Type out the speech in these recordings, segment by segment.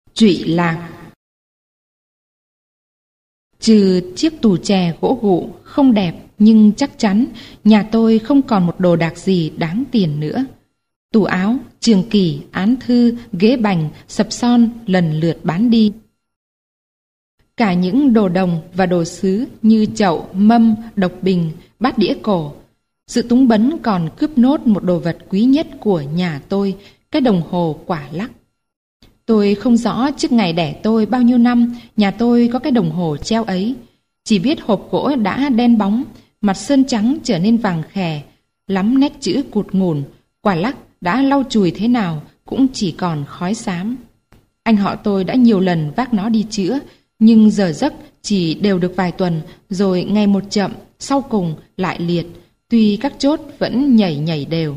Trụy lạc. Trừ chiếc tủ chè gỗ gụ không đẹp nhưng chắc chắn nhà tôi không còn một đồ đạc gì đáng tiền nữa. Tủ áo, trường kỷ, án thư, ghế bành, sập son lần lượt bán đi. Cả những đồ đồng và đồ sứ như chậu, mâm, độc bình, bát đĩa cổ. Sự túng bấn còn cướp nốt một đồ vật quý nhất của nhà tôi, cái đồng hồ quả lắc. Tôi không rõ trước ngày đẻ tôi bao nhiêu năm nhà tôi có cái đồng hồ treo ấy. Chỉ biết hộp gỗ đã đen bóng, mặt sơn trắng trở nên vàng khè, lắm nét chữ cụt ngủn, quả lắc đã lau chùi thế nào cũng chỉ còn khói xám. Anh họ tôi đã nhiều lần vác nó đi chữa, nhưng giờ giấc chỉ đều được vài tuần, rồi ngày một chậm, sau cùng lại liệt, tuy các chốt vẫn nhảy nhảy đều.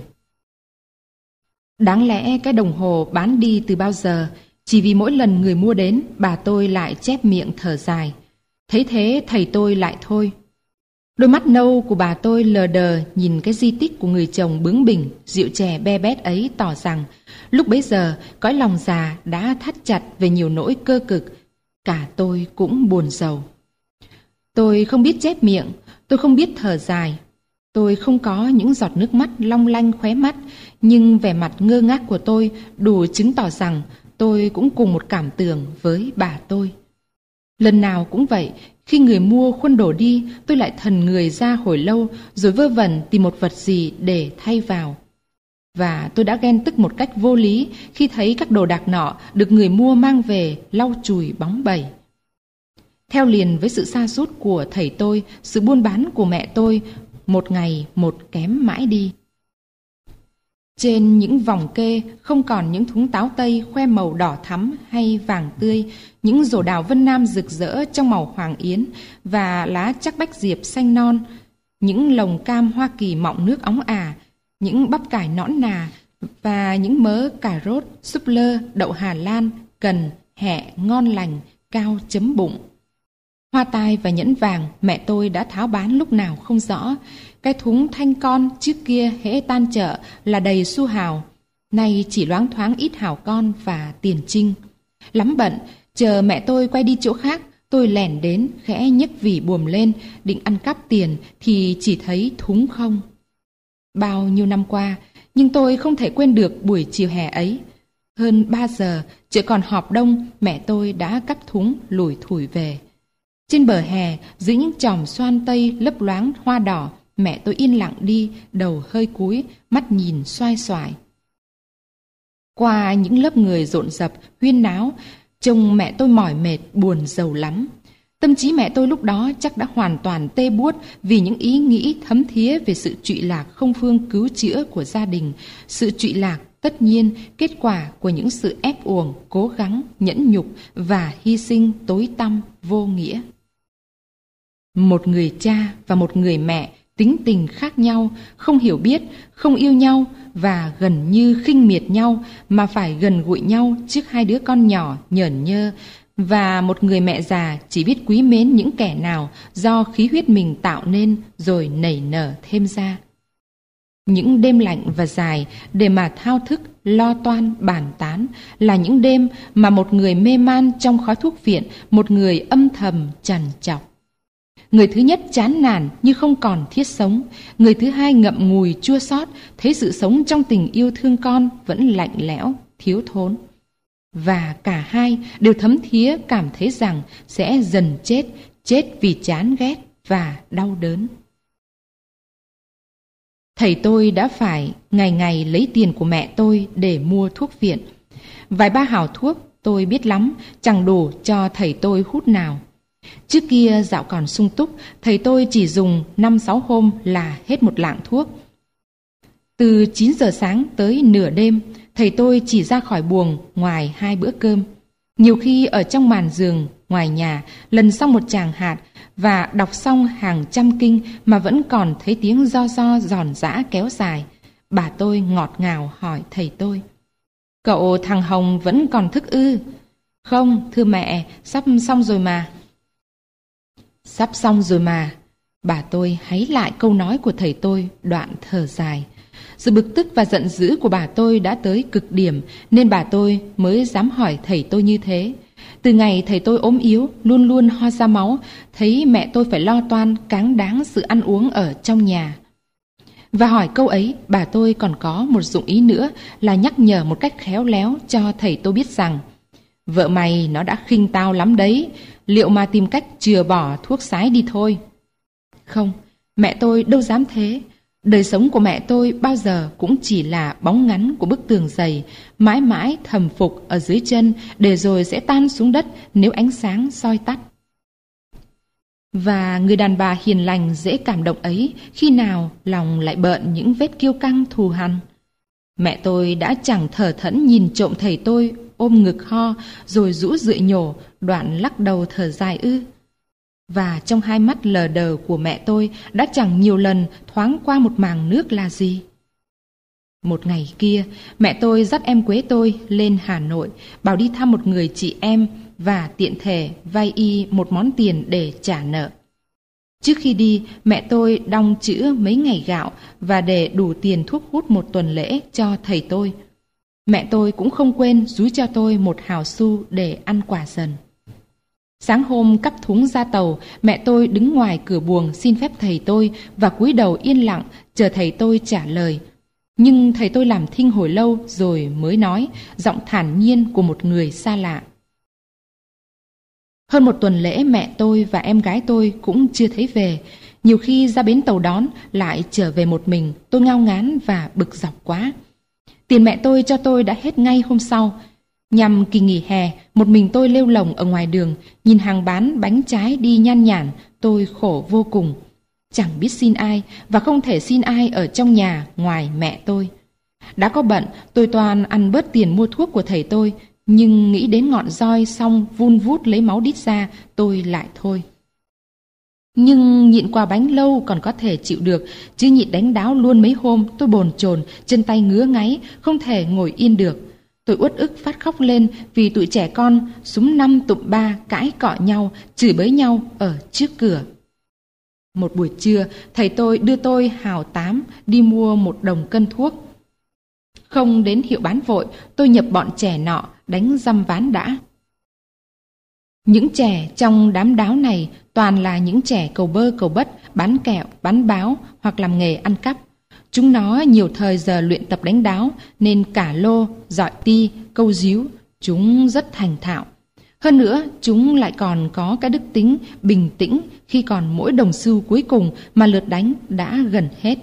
Đáng lẽ cái đồng hồ bán đi từ bao giờ, chỉ vì mỗi lần người mua đến, bà tôi lại chép miệng thở dài. Thấy thế thầy tôi lại thôi. Đôi mắt nâu của bà tôi lờ đờ nhìn cái di tích của người chồng bướng bỉnh, rượu chè be bét ấy, tỏ rằng lúc bấy giờ cõi lòng già đã thắt chặt về nhiều nỗi cơ cực. Cả tôi cũng buồn rầu. Tôi không biết chép miệng, tôi không biết thở dài. Tôi không có những giọt nước mắt long lanh khóe mắt, nhưng vẻ mặt ngơ ngác của tôi đủ chứng tỏ rằng tôi cũng cùng một cảm tưởng với bà tôi. Lần nào cũng vậy, khi người mua khuân đồ đi, tôi lại thần người ra hồi lâu rồi vơ vẩn tìm một vật gì để thay vào. Và tôi đã ghen tức một cách vô lý khi thấy các đồ đạc nọ được người mua mang về lau chùi bóng bẩy. Theo liền với sự sa sút của thầy tôi, sự buôn bán của mẹ tôi một ngày một kém mãi đi. Trên những vòng kê không còn những thúng táo tây khoe màu đỏ thắm hay vàng tươi, những rổ đào Vân Nam rực rỡ trong màu hoàng yến và lá chắc bách diệp xanh non, những lồng cam Hoa Kỳ mọng nước óng ả, những bắp cải nõn nà và những mớ cà rốt, súp lơ, đậu Hà Lan, cần, hẹ ngon lành, cao chấm bụng. Hoa tai và nhẫn vàng mẹ tôi đã tháo bán lúc nào không rõ. Cái thúng thanh con trước kia hễ tan chợ là đầy xu hào, nay chỉ loáng thoáng ít hào con và tiền trinh. Lắm bận, chờ mẹ tôi quay đi chỗ khác, tôi lẻn đến khẽ nhấc vỉ buồm lên, định ăn cắp tiền thì chỉ thấy thúng không. Bao nhiêu năm qua, nhưng tôi không thể quên được buổi chiều hè ấy. Hơn 3 giờ, chợ còn họp đông, mẹ tôi đã cắp thúng lủi thủi về. Trên bờ hè, dưới những chòm xoan tây lấp loáng hoa đỏ, mẹ tôi yên lặng đi, đầu hơi cúi, mắt nhìn xoai xoải. Qua những lớp người rộn rập, huyên náo, trông mẹ tôi mỏi mệt, buồn rầu lắm. Tâm trí mẹ tôi lúc đó chắc đã hoàn toàn tê buốt vì những ý nghĩ thấm thía về sự trụy lạc không phương cứu chữa của gia đình, sự trụy lạc tất nhiên kết quả của những sự ép uổng, cố gắng, nhẫn nhục và hy sinh tối tăm, vô nghĩa. Một người cha và một người mẹ tính tình khác nhau, không hiểu biết, không yêu nhau và gần như khinh miệt nhau mà phải gần gũi nhau trước hai đứa con nhỏ nhởn nhơ, và một người mẹ già chỉ biết quý mến những kẻ nào do khí huyết mình tạo nên rồi nảy nở thêm ra. Những đêm lạnh và dài để mà thao thức, lo toan, bàn tán là những đêm mà một người mê man trong khói thuốc viện, một người âm thầm trằn trọc. Người thứ nhất chán nản như không còn thiết sống, người thứ hai ngậm ngùi chua xót thấy sự sống trong tình yêu thương con vẫn lạnh lẽo, thiếu thốn. Và cả hai đều thấm thía cảm thấy rằng sẽ dần chết vì chán ghét và đau đớn. Thầy tôi đã phải ngày ngày lấy tiền của mẹ tôi để mua thuốc viện. Vài ba hào thuốc tôi biết lắm, chẳng đủ cho thầy tôi hút nào. Trước kia dạo còn sung túc, thầy tôi chỉ dùng 5-6 hôm là hết một lạng thuốc. Từ 9 giờ sáng tới nửa đêm, thầy tôi chỉ ra khỏi buồng ngoài 2 bữa cơm. Nhiều khi ở trong màn giường, ngoài nhà, lần xong một tràng hạt và đọc xong hàng trăm kinh mà vẫn còn thấy tiếng ro giòn giã kéo dài. Bà tôi ngọt ngào hỏi thầy tôi: "Cậu thằng Hồng vẫn còn thức ư?" "Không, thưa mẹ, sắp xong rồi mà." "Sắp xong rồi mà." Bà tôi háy lại câu nói của thầy tôi, đoạn thở dài. Sự bực tức và giận dữ của bà tôi đã tới cực điểm, nên bà tôi mới dám hỏi thầy tôi như thế. Từ ngày thầy tôi ốm yếu, luôn luôn ho ra máu, thấy mẹ tôi phải lo toan cáng đáng sự ăn uống ở trong nhà. Và hỏi câu ấy, bà tôi còn có một dụng ý nữa là nhắc nhở một cách khéo léo cho thầy tôi biết rằng: vợ mày nó đã khinh tao lắm đấy, liệu mà tìm cách chừa bỏ thuốc sái đi thôi. Không, mẹ tôi đâu dám thế. Đời sống của mẹ tôi bao giờ cũng chỉ là bóng ngắn của bức tường dày, mãi mãi thầm phục ở dưới chân, để rồi sẽ tan xuống đất nếu ánh sáng soi tắt. Và người đàn bà hiền lành dễ cảm động ấy, khi nào lòng lại bợn những vết kiêu căng thù hằn. Mẹ tôi đã chẳng thờ thẫn nhìn trộm thầy tôi ôm ngực ho, rồi rũ rượi nhổ, đoạn lắc đầu thở dài ư? Và trong hai mắt lờ đờ của mẹ tôi đã chẳng nhiều lần thoáng qua một màng nước là gì. Một ngày kia, mẹ tôi dắt em Quế tôi lên Hà Nội, bảo đi thăm một người chị em và tiện thể vay y một món tiền để trả nợ. Trước khi đi, mẹ tôi đong chữ mấy ngày gạo và để đủ tiền thuốc hút một tuần lễ cho thầy tôi. Mẹ tôi cũng không quên dúi cho tôi một hào xu để ăn quả dần. Sáng hôm cắp thúng ra tàu, mẹ tôi đứng ngoài cửa buồng xin phép thầy tôi và cúi đầu yên lặng chờ thầy tôi trả lời. Nhưng thầy tôi làm thinh hồi lâu rồi mới nói, giọng thản nhiên của một người xa lạ: hơn một tuần lễ mẹ tôi và em gái tôi cũng chưa thấy về. Nhiều khi ra bến tàu đón lại trở về một mình, tôi ngao ngán và bực dọc quá. Tiền mẹ tôi cho tôi đã hết ngay hôm sau. Nhằm kỳ nghỉ hè, một mình tôi lêu lồng ở ngoài đường, nhìn hàng bán bánh trái đi nhan nhản, tôi khổ vô cùng. Chẳng biết xin ai và không thể xin ai ở trong nhà ngoài mẹ tôi. Đã có bận, tôi toàn ăn bớt tiền mua thuốc của thầy tôi, nhưng nghĩ đến ngọn roi xong vun vút lấy máu đít ra, tôi lại thôi. Nhưng nhịn quả bánh lâu còn có thể chịu được, chứ nhịn đánh đáo luôn mấy hôm tôi bồn chồn, chân tay ngứa ngáy, không thể ngồi yên được. Tôi uất ức phát khóc lên vì tụi trẻ con súm năm tụm ba cãi cọ nhau, chửi bới nhau ở trước cửa. Một buổi trưa, thầy tôi đưa tôi hào 8 đi mua 1 đồng cân thuốc. Không đến hiệu bán vội, tôi nhập bọn trẻ nọ đánh dăm ván đã. Những trẻ trong đám đáo này toàn là những trẻ cầu bơ cầu bất, bán kẹo, bán báo hoặc làm nghề ăn cắp. Chúng nó nhiều thời giờ luyện tập đánh đáo nên cả lô, dọi ti, câu díu, chúng rất thành thạo. Hơn nữa, chúng lại còn có cái đức tính bình tĩnh khi còn mỗi đồng xu cuối cùng mà lượt đánh đã gần hết.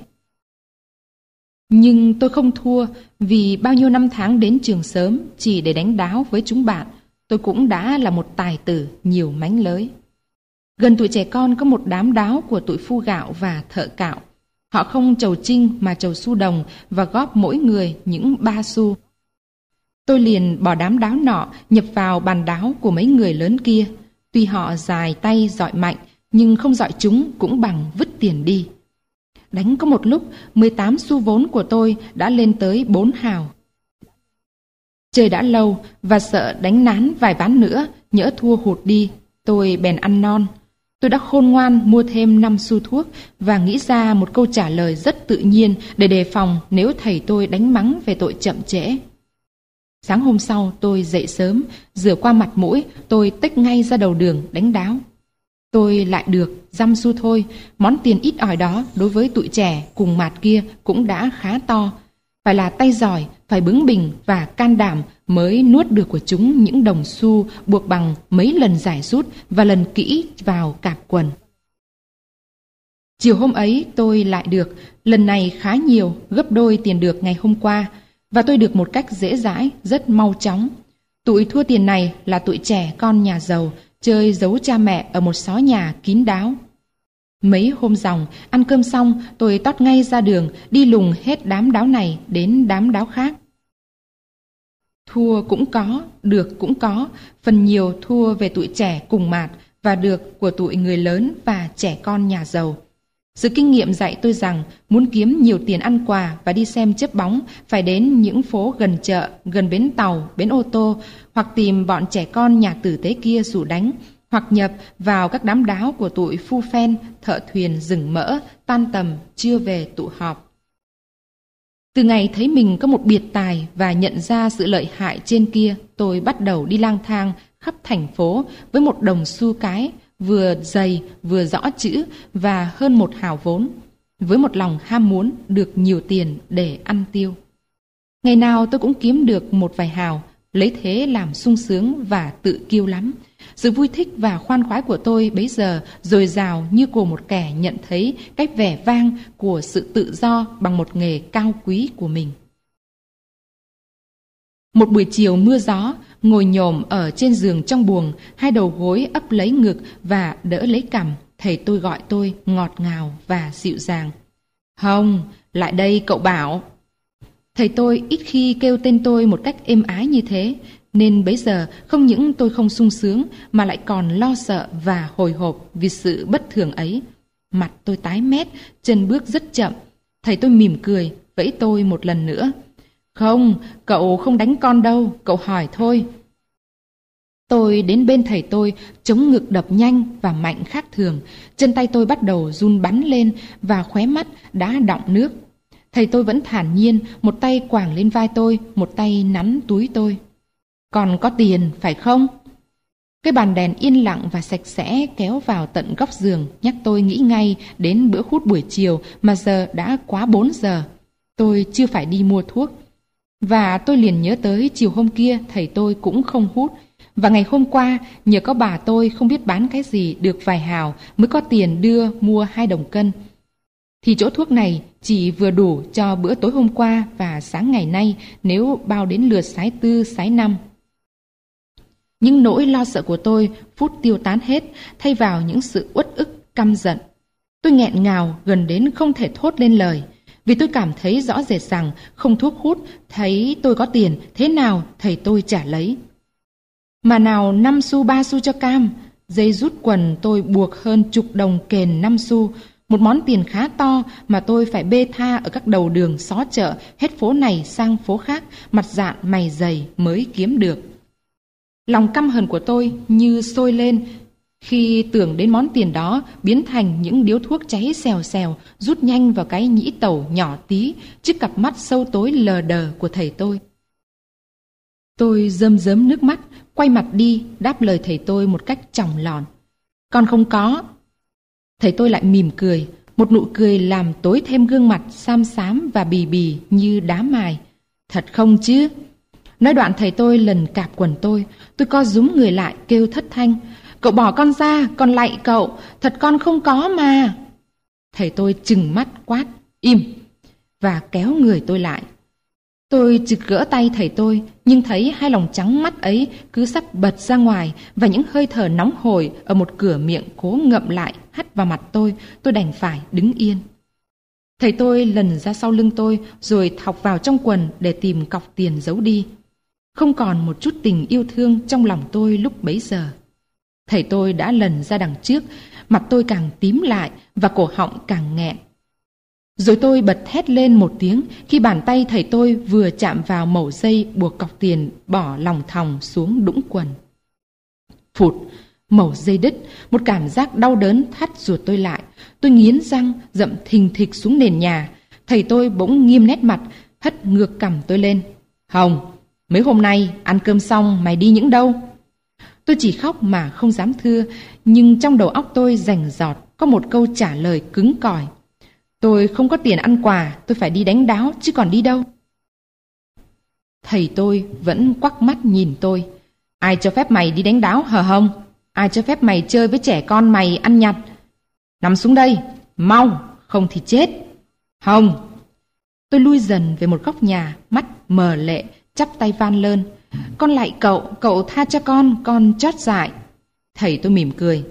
Nhưng tôi không thua, vì bao nhiêu năm tháng đến trường sớm chỉ để đánh đáo với chúng bạn, tôi cũng đã là một tài tử nhiều mánh lới. Gần tụi trẻ con có một đám đáo của tụi phu gạo và thợ cạo. Họ không chầu trinh mà chầu xu đồng và góp mỗi người những 3 xu. Tôi liền bỏ đám đáo nọ nhập vào bàn đáo của mấy người lớn kia. Tuy họ dài tay dọi mạnh, nhưng không dọi chúng cũng bằng vứt tiền đi. Đánh có một lúc, 18 xu vốn của tôi đã lên tới 4 hào. Chơi đã lâu và sợ đánh nán vài ván nữa, nhỡ thua hụt đi, tôi bèn ăn non. Tôi đã khôn ngoan mua thêm 5 xu thuốc và nghĩ ra một câu trả lời rất tự nhiên để đề phòng nếu thầy tôi đánh mắng về tội chậm trễ. Sáng hôm sau tôi dậy sớm, rửa qua mặt mũi, tôi tếch ngay ra đầu đường đánh đáo. Tôi lại được dăm xu thôi, món tiền ít ỏi đó đối với tụi trẻ cùng mạt kia cũng đã khá to. Phải là tay giỏi, phải bướng bỉnh và can đảm mới nuốt được của chúng những đồng xu buộc bằng mấy lần giải rút và lần kỹ vào cạp quần. Chiều hôm ấy tôi lại được, lần này khá nhiều, gấp đôi tiền được ngày hôm qua, và tôi được một cách dễ dãi, rất mau chóng. Tụi thua tiền này là tụi trẻ con nhà giàu, chơi giấu cha mẹ ở một xó nhà kín đáo. Mấy hôm ròng, ăn cơm xong, tôi tót ngay ra đường, đi lùng hết đám đáo này đến đám đáo khác. Thua cũng có, được cũng có, phần nhiều thua về tụi trẻ cùng mạt và được của tụi người lớn và trẻ con nhà giàu. Sự kinh nghiệm dạy tôi rằng muốn kiếm nhiều tiền ăn quà và đi xem chớp bóng phải đến những phố gần chợ, gần bến tàu, bến ô tô, hoặc tìm bọn trẻ con nhà tử tế kia rủ đánh, hoặc nhập vào các đám đáo của tụi phu phen, thợ thuyền rừng mỡ, tan tầm chưa về tụ họp. Từ ngày thấy mình có một biệt tài và nhận ra sự lợi hại trên kia, tôi bắt đầu đi lang thang khắp thành phố với một đồng xu cái, vừa dày vừa rõ chữ và hơn một hào vốn, với một lòng ham muốn được nhiều tiền để ăn tiêu. Ngày nào tôi cũng kiếm được một vài hào, lấy thế làm sung sướng và tự kiêu lắm. Sự vui thích và khoan khoái của tôi bấy giờ dồi dào như của một kẻ nhận thấy cái vẻ vang của sự tự do bằng một nghề cao quý của mình. Một buổi chiều mưa gió, ngồi nhổm ở trên giường trong buồng, hai đầu gối ấp lấy ngực và đỡ lấy cằm, thầy tôi gọi tôi ngọt ngào và dịu dàng. Hồng, lại đây cậu Bảo. Thầy tôi ít khi kêu tên tôi một cách êm ái như thế, nên bấy giờ không những tôi không sung sướng mà lại còn lo sợ và hồi hộp vì sự bất thường ấy. Mặt tôi tái mét, chân bước rất chậm. Thầy tôi mỉm cười, vẫy tôi một lần nữa. Không, cậu không đánh con đâu, cậu hỏi thôi. Tôi đến bên thầy tôi, chống ngực đập nhanh và mạnh khác thường. Chân tay tôi bắt đầu run bắn lên và khóe mắt đã đọng nước. Thầy tôi vẫn thản nhiên, một tay quàng lên vai tôi, một tay nắn túi tôi. Còn có tiền, phải không? Cái bàn đèn yên lặng và sạch sẽ kéo vào tận góc giường, nhắc tôi nghĩ ngay đến bữa hút buổi chiều mà giờ đã quá 4 giờ. Tôi chưa phải đi mua thuốc. Và tôi liền nhớ tới chiều hôm kia thầy tôi cũng không hút. Và ngày hôm qua, nhờ có bà tôi không biết bán cái gì được vài hào mới có tiền đưa mua 2 đồng cân. Thì chỗ thuốc này chỉ vừa đủ cho bữa tối hôm qua và sáng ngày nay nếu bao đến lượt sái 4, sái 5. Những nỗi lo sợ của tôi phút tiêu tán hết, thay vào những sự uất ức, căm giận. Tôi nghẹn ngào gần đến không thể thốt lên lời, vì tôi cảm thấy rõ rệt rằng không thuốc hút, thấy tôi có tiền, thế nào thầy tôi trả lấy. Mà nào 5 xu 3 xu cho cam, dây rút quần tôi buộc hơn chục đồng kền 5 xu, một món tiền khá to mà tôi phải bê tha ở các đầu đường xó chợ, hết phố này sang phố khác, mặt dạn mày dày mới kiếm được. Lòng căm hờn của tôi như sôi lên khi tưởng đến món tiền đó biến thành những điếu thuốc cháy xèo xèo rút nhanh vào cái nhĩ tẩu nhỏ tí trước cặp mắt sâu tối lờ đờ của thầy tôi. Tôi rơm rớm nước mắt, quay mặt đi đáp lời thầy tôi một cách chòng lòn. Con không có. Thầy tôi lại mỉm cười, một nụ cười làm tối thêm gương mặt xám xám và bì bì như đá mài. Thật không chứ? Nói đoạn thầy tôi lần cạp quần tôi co rúm người lại kêu thất thanh. Cậu bỏ con ra, con lạy cậu, thật con không có mà. Thầy tôi trừng mắt quát, im, và kéo người tôi lại. Tôi chực gỡ tay thầy tôi, nhưng thấy hai lòng trắng mắt ấy cứ sắp bật ra ngoài và những hơi thở nóng hổi ở một cửa miệng cố ngậm lại hắt vào mặt tôi đành phải đứng yên. Thầy tôi lần ra sau lưng tôi rồi thọc vào trong quần để tìm cọc tiền giấu đi. Không còn một chút tình yêu thương trong lòng tôi lúc bấy giờ. Thầy tôi đã lần ra đằng trước, mặt tôi càng tím lại và cổ họng càng nghẹn. Rồi tôi bật hét lên một tiếng khi bàn tay thầy tôi vừa chạm vào mẩu dây buộc cọc tiền bỏ lòng thòng xuống đũng quần. Phụt, mẩu dây đứt, một cảm giác đau đớn thắt ruột tôi lại. Tôi nghiến răng, dậm thình thịch xuống nền nhà. Thầy tôi bỗng nghiêm nét mặt, hất ngược cằm tôi lên. Hồng, mấy hôm nay ăn cơm xong mày đi những đâu? Tôi chỉ khóc mà không dám thưa, nhưng trong đầu óc tôi rành rọt có một câu trả lời cứng cỏi. Tôi không có tiền ăn quà, tôi phải đi đánh đáo chứ còn đi đâu. Thầy tôi vẫn quắc mắt nhìn tôi. Ai cho phép mày đi đánh đáo hờ Hồng? Ai cho phép mày chơi với trẻ con mày ăn nhặt? Nằm xuống đây, mau, không thì chết. Hồng! Tôi lui dần về một góc nhà, mắt mờ lệ, chắp tay van lơn. Con lạy cậu, cậu tha cho con chót dại. Thầy tôi mỉm cười.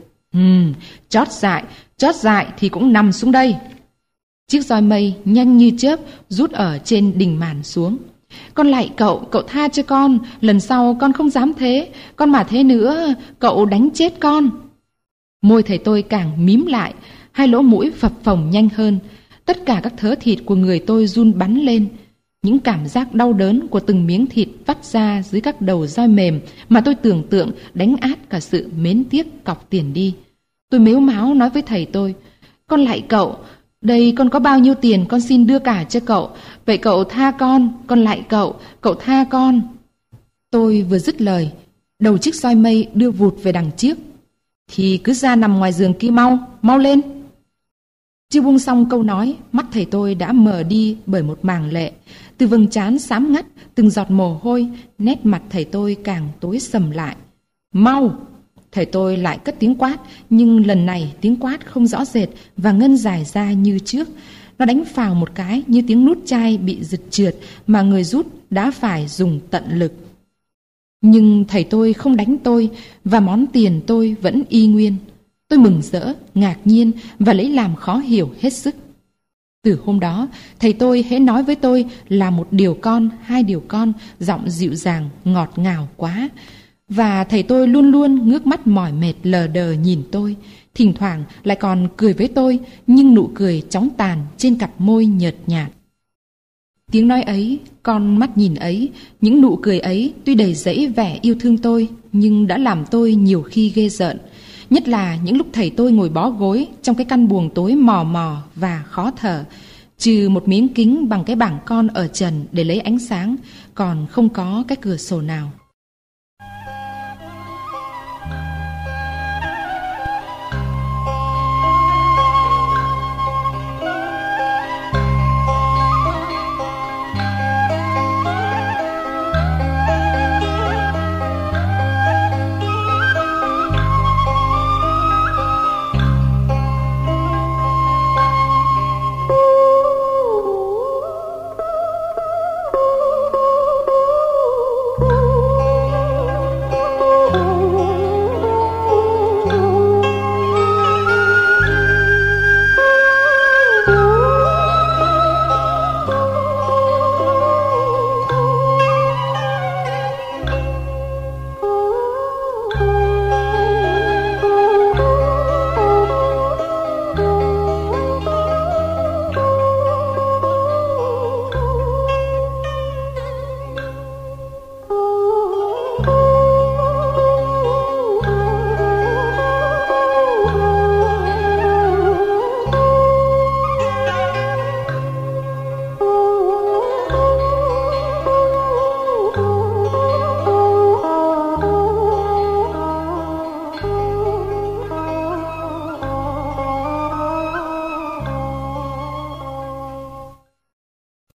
Chót dại thì cũng nằm xuống đây. Chiếc roi mây nhanh như chớp rút ở trên đỉnh màn xuống. Con lạy cậu tha cho con, lần sau con không dám thế, con mà thế nữa, cậu đánh chết con. Môi thầy tôi càng mím lại, hai lỗ mũi phập phồng nhanh hơn. Tất cả các thớ thịt của người tôi run bắn lên. Những cảm giác đau đớn của từng miếng thịt vắt ra dưới các đầu roi mềm mà tôi tưởng tượng đánh át cả sự mến tiếc cọc tiền đi. Tôi mếu máo nói với thầy tôi, con lạy cậu, Đây con có bao nhiêu tiền con xin đưa cả cho cậu. Vậy cậu tha con lại cậu tha con. Tôi vừa dứt lời, đầu chiếc roi mây đưa vụt về đằng trước. Thì cứ ra nằm ngoài giường kia mau lên. Chưa buông xong câu nói, mắt thầy tôi đã mờ đi bởi một màng lệ. Từ vầng trán xám ngắt, từng giọt mồ hôi, nét mặt thầy tôi càng tối sầm lại. Mau! Thầy tôi lại cất tiếng quát, nhưng lần này tiếng quát không rõ rệt và ngân dài ra như trước. Nó đánh phào một cái như tiếng nút chai bị giật trượt mà người rút đã phải dùng tận lực. Nhưng thầy tôi không đánh tôi và món tiền tôi vẫn y nguyên. Tôi mừng rỡ, ngạc nhiên và lấy làm khó hiểu hết sức. Từ hôm đó, thầy tôi hễ nói với tôi là một điều con, hai điều con, giọng dịu dàng, ngọt ngào quá. Và thầy tôi luôn luôn ngước mắt mỏi mệt lờ đờ nhìn tôi, thỉnh thoảng lại còn cười với tôi, nhưng nụ cười chóng tàn trên cặp môi nhợt nhạt. Tiếng nói ấy, con mắt nhìn ấy, những nụ cười ấy tuy đầy dẫy vẻ yêu thương tôi, nhưng đã làm tôi nhiều khi ghê rợn. Nhất là những lúc thầy tôi ngồi bó gối trong cái căn buồng tối mò mò và khó thở, trừ một miếng kính bằng cái bảng con ở trần để lấy ánh sáng, còn không có cái cửa sổ nào.